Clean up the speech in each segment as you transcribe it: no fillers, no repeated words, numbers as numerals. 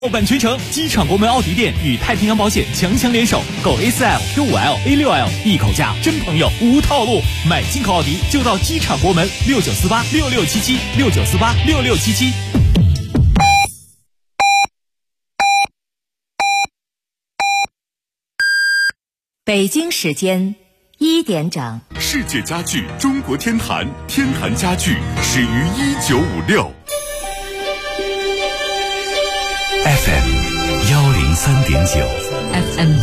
版全程，机场国门奥迪店与太平洋保险强强联手，购 A4L、Q5L、A6L 一口价，真朋友无套路，买进口奥迪就到机场国门69486677，69486677。 北京时间1点整， 世界家具中国天坛，天坛家具始于1956。FM 103.9 FM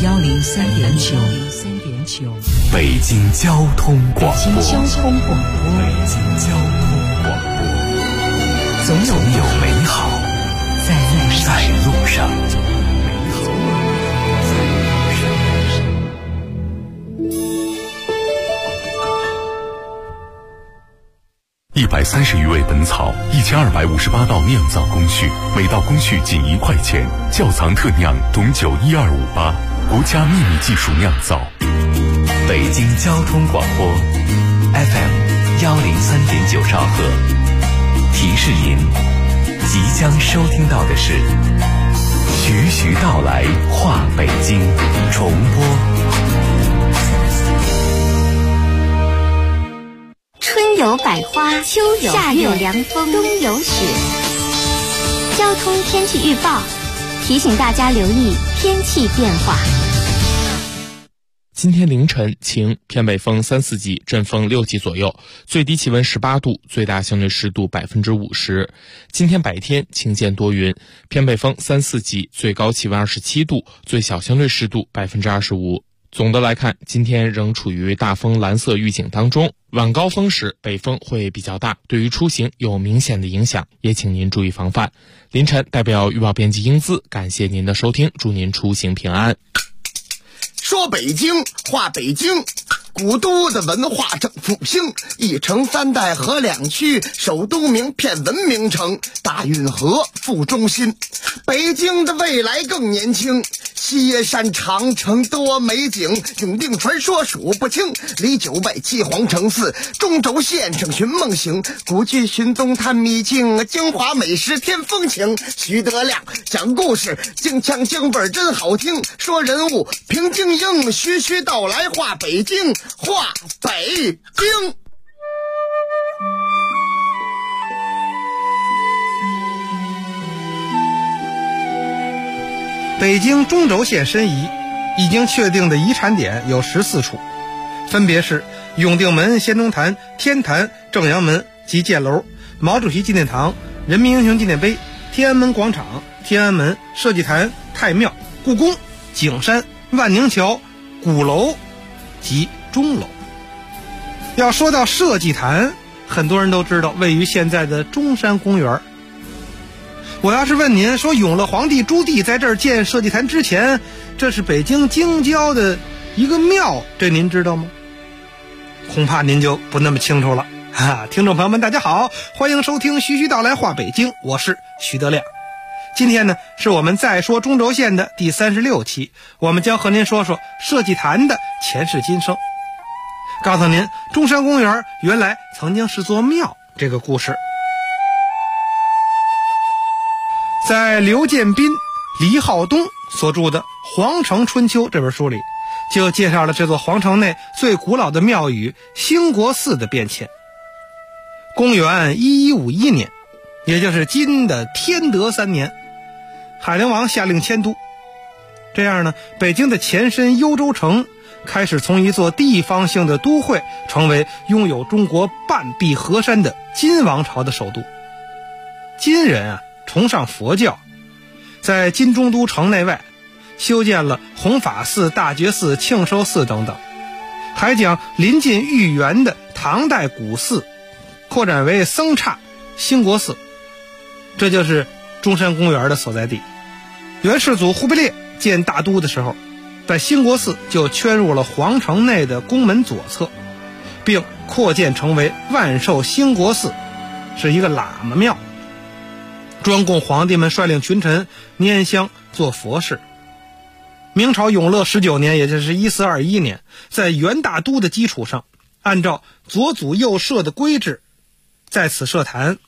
103.9， 北京交通广播， 北京交通广播，总有美好在路上。 130余味本草，1258道酿造工序，每道工序仅1块钱。窖藏特酿董酒12588，国家秘密技术酿造。 北京交通广播 FM 103.9兆赫。提示您，即将收听到的是徐徐道来话北京重播。 春有百花，秋有夏有凉风，冬有雪。交通天气预报提醒大家留意天气变化。 今天凌晨晴，偏北风3、4级，阵风6级左右，最低气温18度，最大相对湿度50%。今天白天晴间多云，偏北风3、4级，最高气温27度，最小相对湿度25%。总的来看，今天仍处于大风蓝色预警当中，晚高峰时北风会比较大，对于出行有明显的影响，也请您注意防范。凌晨代表预报编辑英姿，感谢您的收听，祝您出行平安。 说北京话北京，古都的文化正复兴，一城3代合2区，首都名片文明城，大运河副中心。北京的未来更年轻，西山长城多美景，永定传说数不清，离9外七皇城寺，中轴线上寻梦行，古剧寻踪探秘境，京华美食添风情。徐德亮讲故事，京腔京味真好听，说人物平静应，徐徐道来话北京，话北京。 北京中轴线申遗已经确定的遗产点有14处，分别是永定门、先中坛、天坛、正阳门及箭楼、毛主席纪念堂、人民英雄纪念碑、天安门广场、天安门、社稷坛、太庙、故宫、景山、万宁桥、鼓楼及钟楼。要说到社稷坛，很多人都知道位于现在的中山公园。我要是问您说，永乐皇帝朱棣在这儿建社稷坛之前，这是北京京郊的一个庙，这您知道吗？恐怕您就不那么清楚了。听众朋友们大家好，欢迎收听徐徐道来话北京，我是徐德亮。今天呢，是我们再说中轴线的第36期，我们将和您说说社稷坛的前世今生，告诉您中山公园原来曾经是座庙这个故事。在刘建斌、黎浩东所著的《皇城春秋》这本书里，就介绍了这座皇城内最古老的庙宇兴国寺的变迁。公元1151年，也就是今的天德3年，海陵王下令迁都，这样呢，北京的前身幽州城开始从一座地方性的都会，成为拥有中国半壁河山的金王朝的首都。金人崇尚佛教，在金中都城内外修建了弘法寺、大觉寺、庆寿寺等等，还将临近豫园的唐代古寺扩展为僧刹兴国寺，这就是中山公园的所在地。元世祖忽必烈建大都的时候，在兴国寺就圈入了皇城内的宫门左侧，并扩建成为万寿兴国寺，是一个喇嘛庙，专供皇帝们率领群臣拈香做佛事。明朝永乐19年，也就是1421年，在元大都的基础上，按照左祖右社的规制，在此设坛，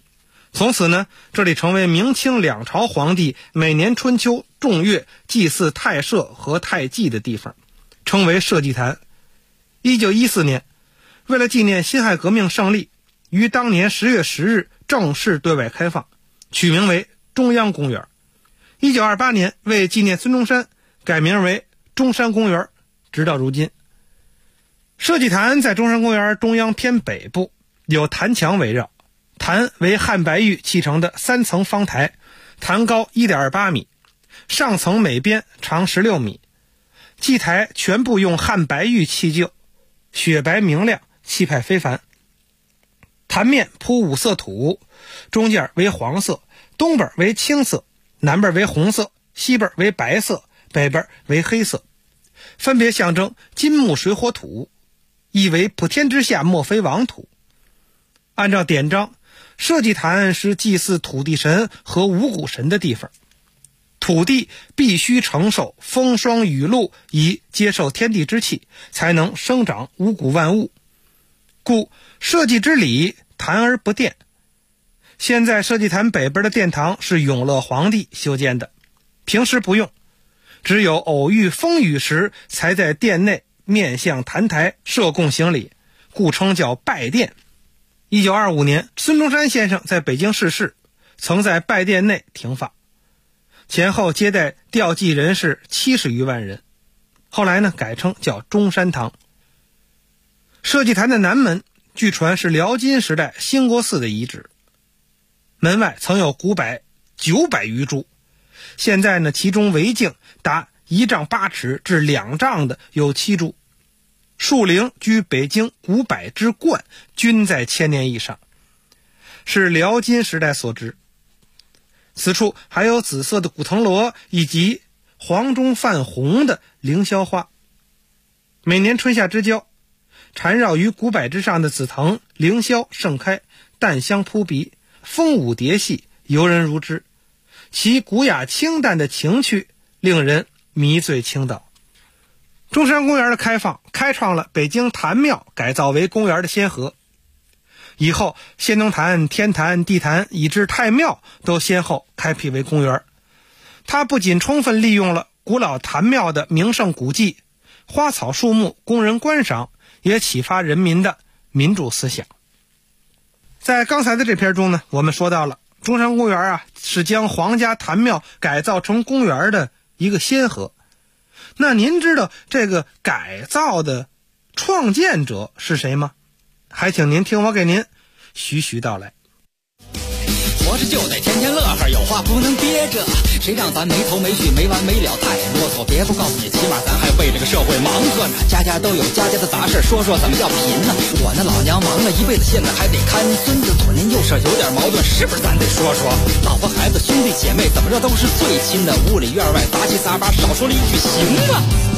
从此呢，这里成为明清两朝皇帝每年春秋众月祭祀太社和太纪的地方，称为社稷坛。1914年，为了纪念辛亥革命胜利，于当年10月10日正式对外开放，取名为中央公园。1928年，为纪念孙中山，改名为中山公园，直到如今。社稷坛在中山公园中央偏北部，有坛墙围绕。坛为汉白玉砌成的3层方台，坛高 1.28 米，上层每边长16米。祭台全部用汉白玉砌就，雪白明亮，气派非凡。坛面铺5色土，中间为黄色，东边为青色，南边为红色，西边为白色，北边为黑色，分别象征金木水火土，意为普天之下莫非王土。按照典章，社稷坛是祭祀土地神和五谷神的地方，土地必须承受风霜雨露，以接受天地之气，才能生长五谷万物，故社稷之礼，坛而不奠。现在社稷坛北边的殿堂是永乐皇帝修建的，平时不用，只有偶遇风雨时才在殿内面向坛台设供行礼，故称叫拜殿。1925年，孙中山先生在北京逝世，曾在拜殿内停放，前后接待吊祭人士70余万人。后来呢，改称叫中山堂。社稷坛的南门，据传是辽金时代兴国寺的遗址，门外曾有古柏900余株，现在呢，其中围径达1丈8尺至2丈的有7株。树龄居北京古柏之冠，均在1000年以上，是辽金时代所植。此处还有紫色的古藤萝，以及黄中泛红的凌霄花。每年春夏之交，缠绕于古柏之上的紫藤凌霄盛开，淡香扑鼻，风舞蝶戏，游人如织，其古雅清淡的情趣令人迷醉倾倒。中山公园的开放，开创了北京坛庙改造为公园的先河。以后先农坛、天坛、地坛以至太庙都先后开辟为公园。它不仅充分利用了古老坛庙的名胜古迹、花草树木供人观赏，也启发人民的民主思想。在刚才的这篇中呢，我们说到了中山公园是将皇家坛庙改造成公园的一个先河。那您知道这个改造的创建者是谁吗？还请您听我给您徐徐道来。 活着就得天天乐呵，有话不能憋着，谁让咱没头没绪没完没了太啰嗦，别不告诉你，起码咱还为这个社会忙活呢。家家都有家家的杂事，说说怎么叫贫呢？我那老娘忙了一辈子，现在还得看孙子，左邻右舍有点矛盾，是不是咱得说说？老婆孩子兄弟姐妹怎么着都是最亲的，屋里院外杂七杂八，少说了一句行吗？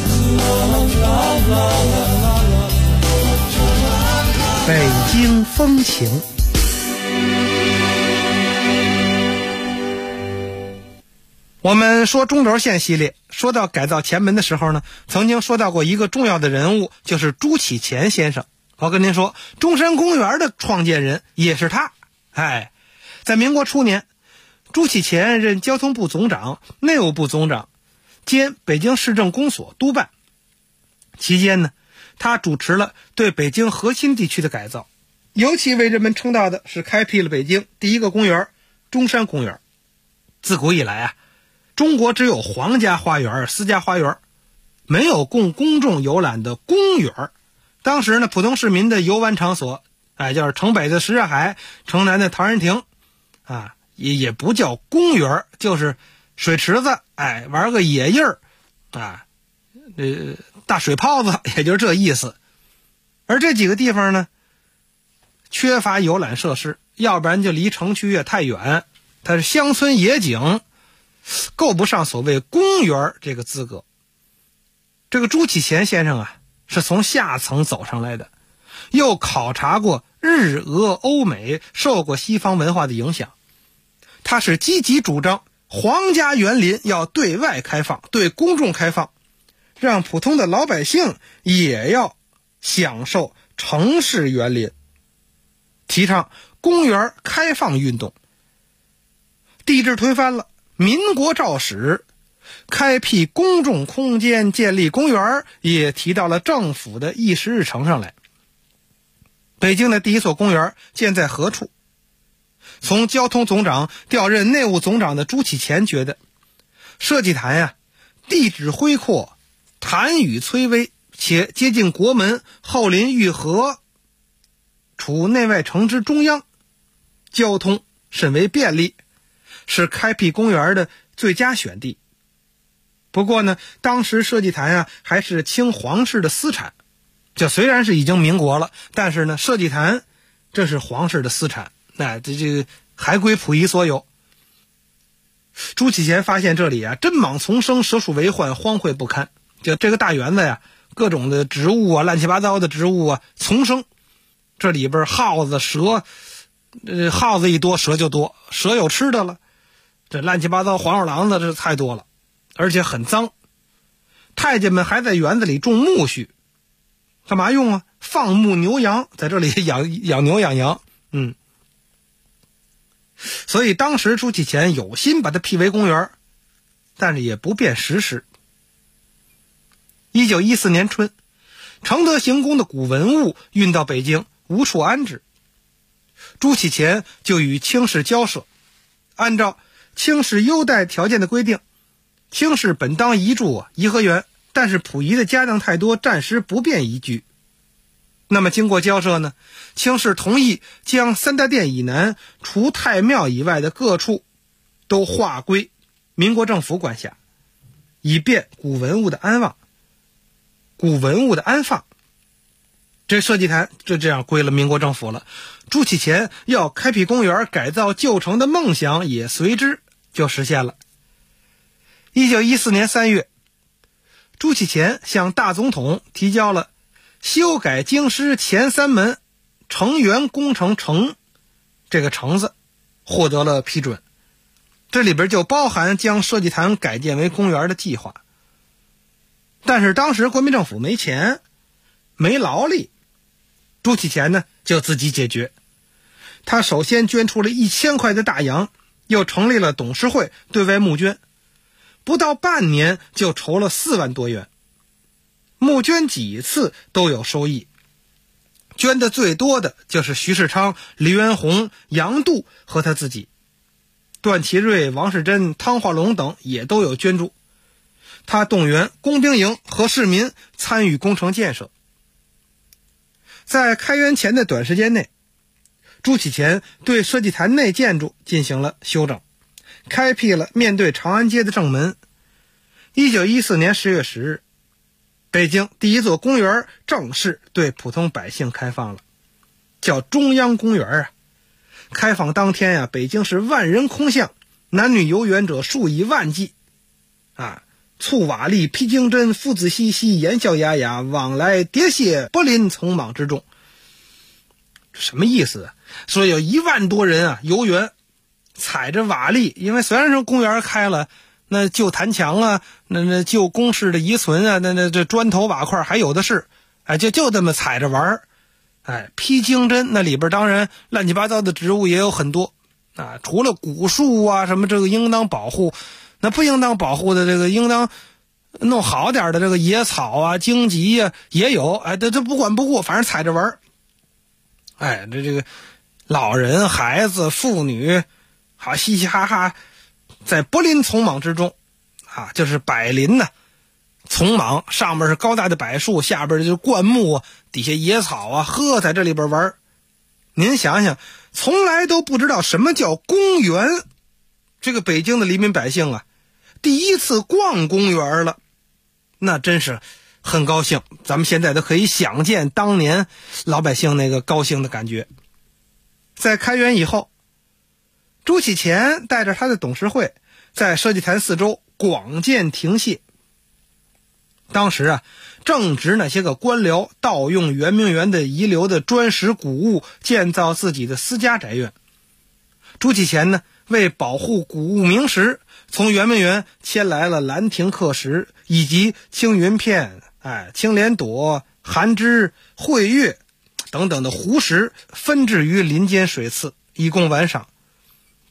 北京风情。我们说中轴线系列，说到改造前门的时候呢，曾经说到过一个重要的人物，就是朱启潜先生。我跟您说，中山公园的创建人也是他。在民国初年，朱启潜任交通部总长、内务部总长，兼北京市政公所督办。期间呢，他主持了对北京核心地区的改造，尤其为人们称道的是开辟了北京第一个公园中山公园。自古以来中国只有皇家花园、私家花园，没有供公众游览的公园。当时呢，普通市民的游玩场所，就是城北的什刹海，城南的唐人亭，也不叫公园，就是水池子，玩个野印儿，大水泡子，也就是这意思。而这几个地方呢，缺乏游览设施，要不然就离城区也太远，它是乡村野景，够不上所谓公园这个资格。这个朱启潜先生是从下层走上来的，又考察过日俄欧美，受过西方文化的影响。他是积极主张皇家园林要对外开放，对公众开放，让普通的老百姓也要享受城市园林，提倡公园开放运动， 帝制推翻了，民国诏使开辟公众空间，建立公园，也提到了政府的议事日程上来。北京的第一所公园建在何处？从交通总长调任内务总长的朱启潜觉得，社稷坛呀，地址恢阔，坛宇崔巍，且接近国门，后临御河，处内外城之中央，交通甚为便利，是开辟公园的最佳选地。不过呢，当时社稷坛呀还是清皇室的私产，这虽然是已经民国了，但是呢，社稷坛这是皇室的私产，那这个还归溥仪所有。朱启潜发现这里啊，珍蟒丛生，蛇鼠为患，荒废不堪。就这个大园子呀，各种的植物啊，乱七八糟的植物啊，丛生。这里边耗子、蛇，耗子一多，蛇就多，蛇有吃的了。这乱七八糟黄鼠狼的这太多了，而且很脏。太监们还在园子里种苜蓿，干嘛用啊？放牧牛羊，在这里养牛养羊。所以当时朱启潜有心把它辟为公园，但是也不便实施。1914年春，承德行宫的古文物运到北京，无处安置。朱启潜就与清室交涉，按照清室优待条件的规定，清室本当移驻颐和园，但是溥仪的家当太多，暂时不便移居。那么经过交涉呢，清室同意将三大殿以南除太庙以外的各处都划归民国政府管辖，以便古文物的安放。这社稷坛就这样归了民国政府了。朱启潜要开辟公园改造旧城的梦想也随之就实现了。1914年3月，朱启潜向大总统提交了修改京师前3门城垣工程城，这个城字获得了批准。这里边就包含将社稷坛改建为公园的计划。但是当时国民政府没钱没劳力，朱启潜呢就自己解决。他首先捐出了1000块的大洋，又成立了董事会对外募捐，不到半年就筹了4万多元。募捐几次都有收益，捐的最多的就是徐世昌、黎元洪、杨度和他自己，段祺瑞、王世贞、汤化龙等也都有捐助。他动员工兵营和市民参与工程建设。在开园前的短时间内，朱启潜对社稷坛内建筑进行了修整，开辟了面对长安街的正门。1914年10月10日，北京第一座公园正式对普通百姓开放了，叫中央公园啊。开放当天啊，北京市万人空巷，男女游园者数以万计啊。簇瓦砾，披荆针，父子嬉戏，言笑雅雅，往来喋血，柏林丛莽之众。什么意思啊？说有1万多人啊游园，踩着瓦砾，因为虽然说公园开了，那旧坛墙啊，那旧宫室的遗存啊，那这砖头瓦块还有的是，哎，就这么踩着玩儿。哎，披荆针那里边当然乱七八糟的植物也有很多啊，除了古树啊什么这个应当保护，那不应当保护的这个应当弄好点的这个野草啊、荆棘啊也有，哎，这不管不顾，反正踩着玩儿。哎，这个老人、孩子、妇女，好嘻嘻哈哈，在柏林丛莽之中，啊，就是柏林呢，丛莽上面是高大的柏树，下边就是灌木啊，底下野草啊，在这里边玩。您想想，从来都不知道什么叫公园，这个北京的黎民百姓啊，第一次逛公园了，那真是很高兴。咱们现在都可以想见当年老百姓那个高兴的感觉。在开园以后，朱启潜带着他的董事会在社稷坛四周广建亭榭。当时啊，正值那些个官僚盗用圆明园的遗留的砖石古物建造自己的私家宅院。朱启潜呢，为保护古物名石，从圆明园迁来了兰亭刻石以及青云片、青莲朵、寒枝、慧月等等的湖石，分置于林间水寺，以供玩赏。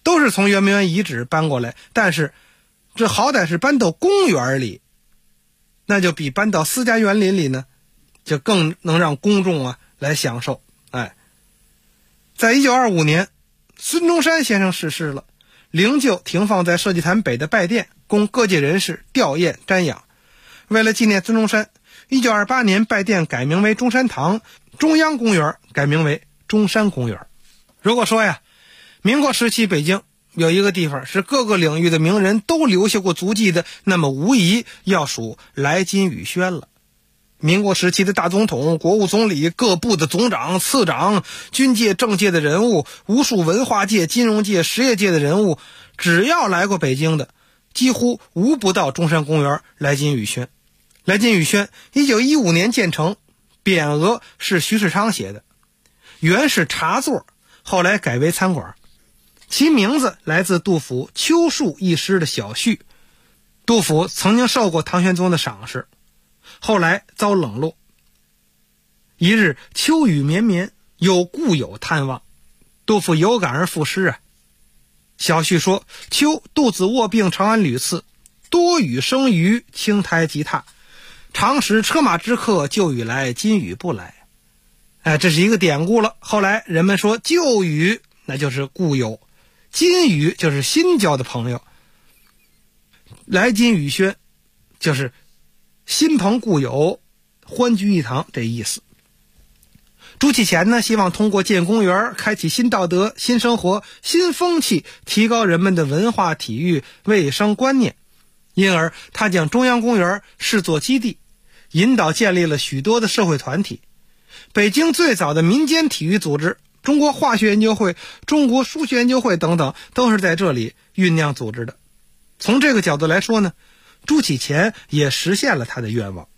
都是从圆明园遗址搬过来，但是这好歹是搬到公园里，那就比搬到私家园林里呢，就更能让公众来享受。在1925年，孙中山先生逝世了，灵柩停放在社稷坛北的拜殿，供各界人士吊唁瞻仰。为了纪念孙中山，1928年拜殿改名为中山堂，中央公园改名为中山公园。如果说民国时期北京有一个地方是各个领域的名人都留下过足迹的，那么无疑要数来金宇轩了。民国时期的大总统、国务总理、各部的总长、次长、军界、政界的人物，无数文化界、金融界、实业界的人物，只要来过北京的，几乎无不到中山公园来金宇轩。来金宇轩1915年建成，匾额是徐世昌写的，原是茶座，后来改为餐馆。其名字来自杜甫《秋树》一诗的小序。杜甫曾经受过唐玄宗的赏识，后来遭冷落。一日秋雨绵绵，有故友探望，杜甫有感而赋诗小序说：秋肚子卧病长安屡次，多雨生鱼，青苔积榻，常时车马之客，旧雨来，今雨不来。这是一个典故了。后来人们说旧雨那就是故友，今雨就是新交的朋友，来金宇轩就是新朋故友，欢聚一堂这意思。朱启潜呢，希望通过建公园开启新道德、新生活、新风气，提高人们的文化、体育、卫生观念，因而他将中央公园视作基地，引导建立了许多的社会团体。北京最早的民间体育组织中国化学研究会、中国数学研究会等等，都是在这里酝酿组织的。从这个角度来说呢，朱启潜也实现了他的愿望。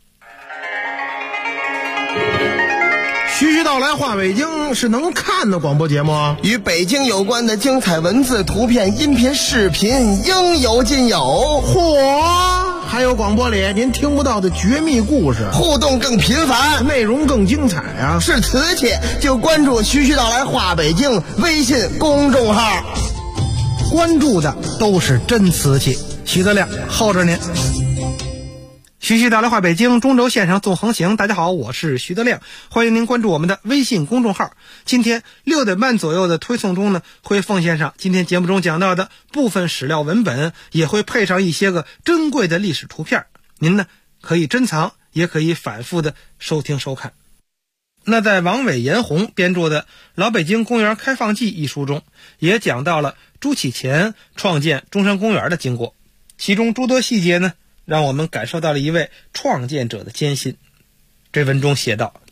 徐徐道来话北京是能看的广播节目啊， 与北京有关的精彩文字、图片、音频、视频应有尽有。 嚯！还有广播里您听不到的绝密故事， 互动更频繁， 内容更精彩啊！ 是瓷器就关注徐徐道来话北京微信公众号， 关注的都是真瓷器。徐德亮候着您。徐徐道来话北京，中轴线上纵横行。大家好，我是徐德亮，欢迎您关注我们的微信公众号。今天6点半左右的推送中呢，会奉献上今天节目中讲到的部分史料文本，也会配上一些个珍贵的历史图片，您呢可以珍藏，也可以反复的收听收看。那在王伟、严红编著的《老北京公园开放记》一书中，也讲到了朱启潜创建中山公园的经过，其中诸多细节呢，让我们感受到了一位创建者的艰辛。这文中写道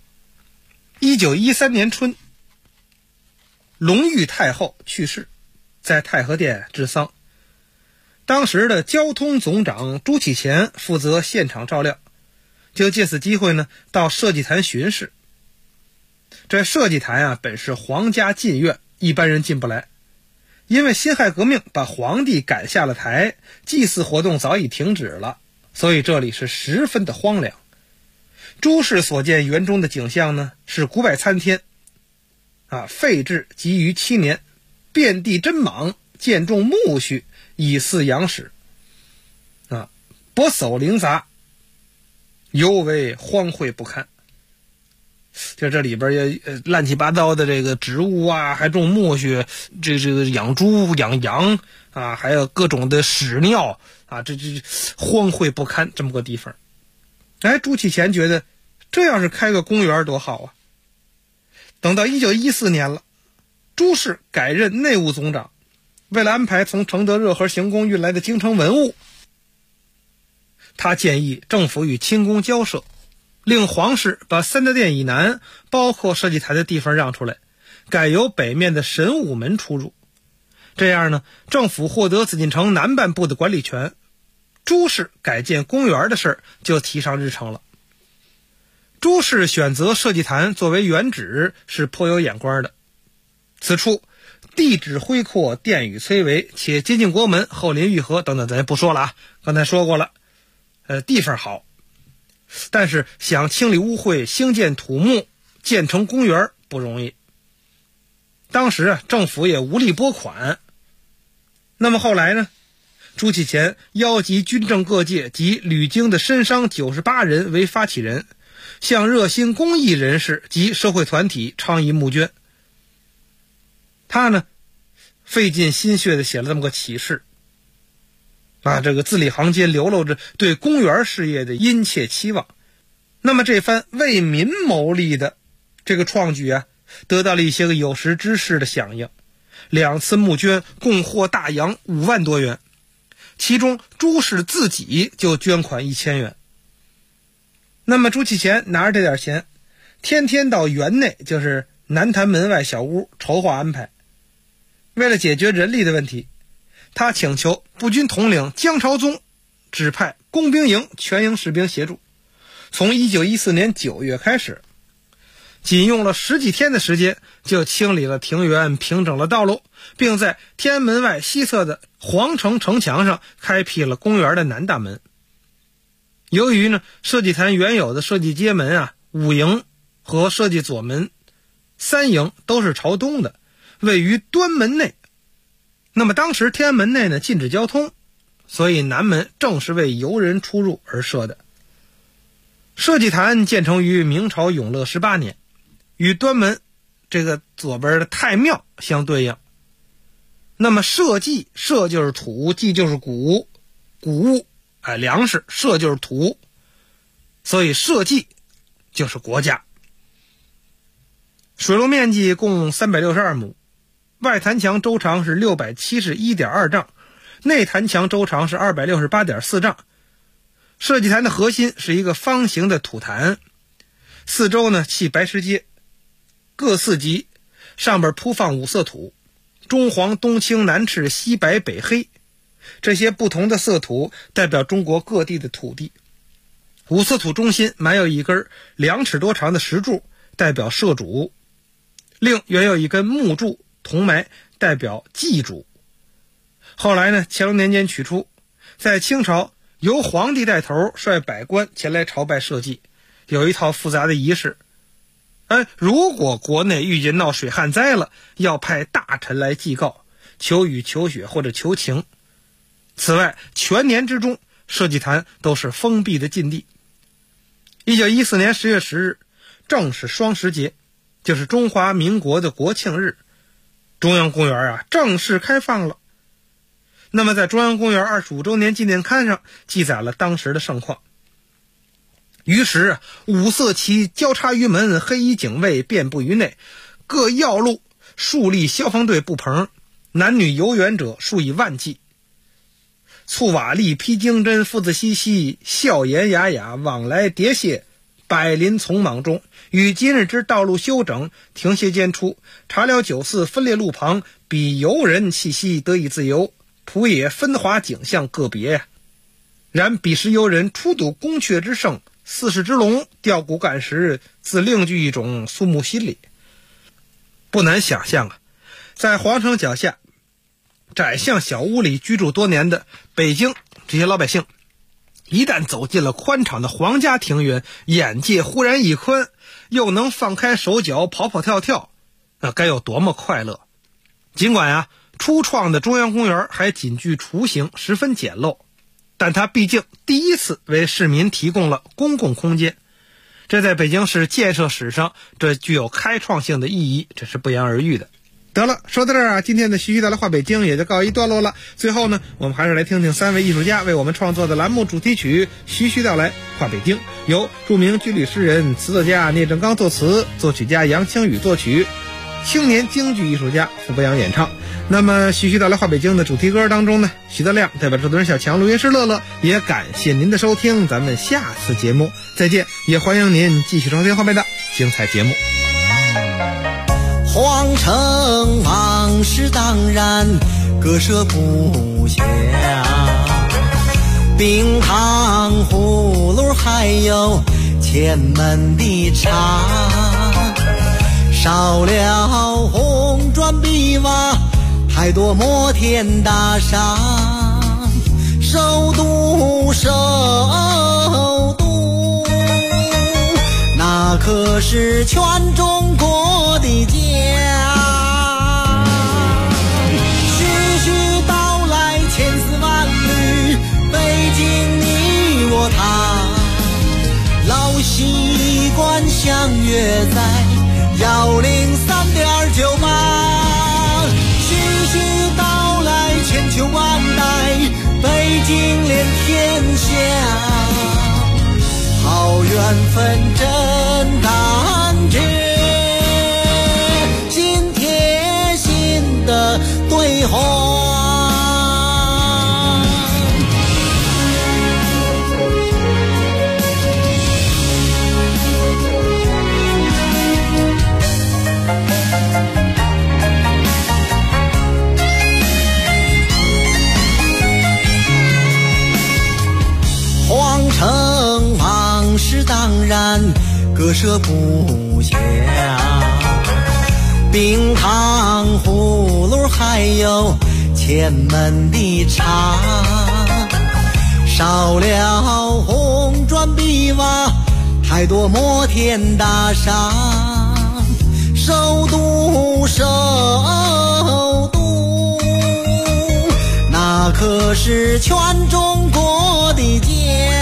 ：1913年春，隆裕太后去世，在太和殿治丧。当时的交通总长朱启潜负责现场照料，就借此机会呢，到社稷坛巡视。这社稷坛本是皇家禁苑，一般人进不来。因为辛亥革命把皇帝赶下了台，祭祀活动早已停止了，所以这里是十分的荒凉。朱氏所见园中的景象呢，是古柏参天废置及于7年，遍地针芒，见种苜蓿，以饲羊豕薄叟林杂，尤为荒秽不堪。就这里边也乱七八糟的这个植物还种苜蓿，这个养猪养羊还有各种的屎尿这荒秽不堪这么个地方。朱启潜觉得这要是开个公园多好啊。等到1914年了，朱氏改任内务总长，为了安排从承德热河行宫运来的京城文物，他建议政府与清宫交涉，令皇室把三大殿以南包括社稷坛的地方让出来，改由北面的神武门出入。这样呢，政府获得紫禁城南半部的管理权，朱氏改建公园的事就提上日程了。朱氏选择社稷坛作为原址是颇有眼光的。此处地质恢阔，殿宇崔嵬，且接近国门，后临御河等等，咱也不说了刚才说过了。地方好，但是想清理污秽、兴建土木、建成公园不容易。 当时政府也无力拨款。那么后来呢，朱启潜邀集军政各界及旅京的绅商98人为发起人，向热心公益人士及社会团体倡议募捐。他呢费尽心血地写了这么个启事这个字里行间流露着对公园事业的殷切期望。那么这番为民谋利的这个创举得到了一些个有识之士的响应，2次募捐共获大洋5万多元，其中朱氏自己就捐款1000元。那么朱启潜拿着这点钱，天天到园内，就是南坛门外小屋筹划安排。为了解决人力的问题，他请求步军统领江朝宗指派工兵营全营士兵协助。从1914年9月开始，仅用了10几天的时间，就清理了庭园，平整了道路，并在天安门外西侧的皇城城墙上开辟了公园的南大门。由于呢设计坛原有的设计街门5营和设计左门3营都是朝东的，位于端门内。那么当时天安门内呢禁止交通，所以南门正是为游人出入而设的。设计坛建成于明朝永乐18年，与端门这个左边的太庙相对应。那么社稷，社就是土，稷就是谷物粮食，社就是土，所以社稷就是国家。水路面积共362亩，外坛墙周长是671.2丈，内坛墙周长是268.4丈。设计坛的核心是一个方形的土坛，四周呢砌白石阶，各4级，上边铺放5色土，中黄东青南赤西白北黑，这些不同的色土代表中国各地的土地。5色土中心埋有一根2尺多长的石柱，代表社主，另原有一根木柱铜埋，代表祭主。后来呢，乾隆年间取出，在清朝由皇帝带头率百官前来朝拜社稷，有一套复杂的仪式。如果国内遇见闹水旱灾了，要派大臣来祭告，求雨求雪或者求情。此外，全年之中社稷坛都是封闭的禁地。1914年10月10日正是双十节，就是中华民国的国庆日，中央公园正式开放了。那么在中央公园25周年纪念刊上记载了当时的盛况。于是5色旗交叉于门，黑衣警卫遍布于内，各要路树立消防队布棚，男女游园者数以万计。簇瓦砾披荆针，父子嬉嬉，笑颜雅雅，往来迭谢，百林丛莽中。与今日之道路修整，停歇间处，茶寮酒肆分列路旁，比游人气息得以自由，仆野分华景象个别然彼时游人初睹宫阙之盛，四世之隆，吊骨感时，自另具一种肃穆心理。不难想象在皇城脚下窄巷小屋里居住多年的北京这些老百姓，一旦走进了宽敞的皇家庭园，眼界忽然一宽，又能放开手脚跑跑跳跳，那该有多么快乐。尽管初创的中央公园还仅具雏形，十分简陋，但它毕竟第一次为市民提供了公共空间，这在北京市建设史上这具有开创性的意义，这是不言而喻的。得了，说到这儿今天的徐徐道来话北京也就告一段落了。最后呢，我们还是来听听3位艺术家为我们创作的栏目主题曲《徐徐道来话北京》，由著名军旅诗人、词作家聂正刚作词，作曲家杨清宇作曲，青年京剧艺术家傅博洋演唱。那么徐徐道来话北京的主题歌当中呢，徐德亮代表制作人小强，录音师乐乐，也感谢您的收听，咱们下次节目再见，也欢迎您继续收听后面的精彩节目。 皇城往事当然割舍不下，冰糖葫芦还有前门的茶，少了红砖碧瓦，太多摩天大厦，首都那可是全中国的家。 习惯相约在103.9吧，徐徐道来千秋万代，北京连天下，好缘分真感觉，心贴心的对话。皇城往事当然割舍不下，冰糖葫芦还有前门的茶，少了红砖碧瓦，太多摩天大厦，首都那可是全中国的家。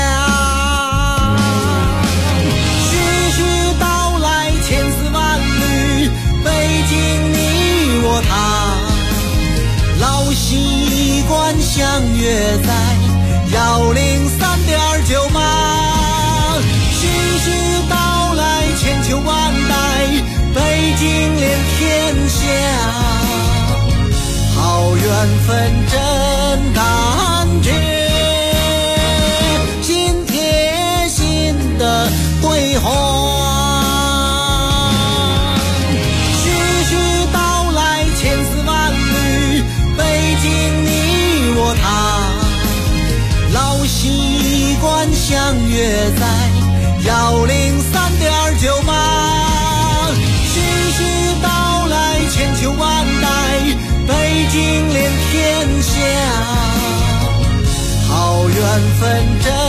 徐徐道来千丝万缕，北京你我他，老习惯相约在103.9吧，徐徐道来千秋万代，北京连天下，好缘分真感觉，心贴心的对话。徐徐道来千丝万缕，北京你我他，老习惯相约在103.9吧，徐徐道来千秋万代，北京连天下，好缘分真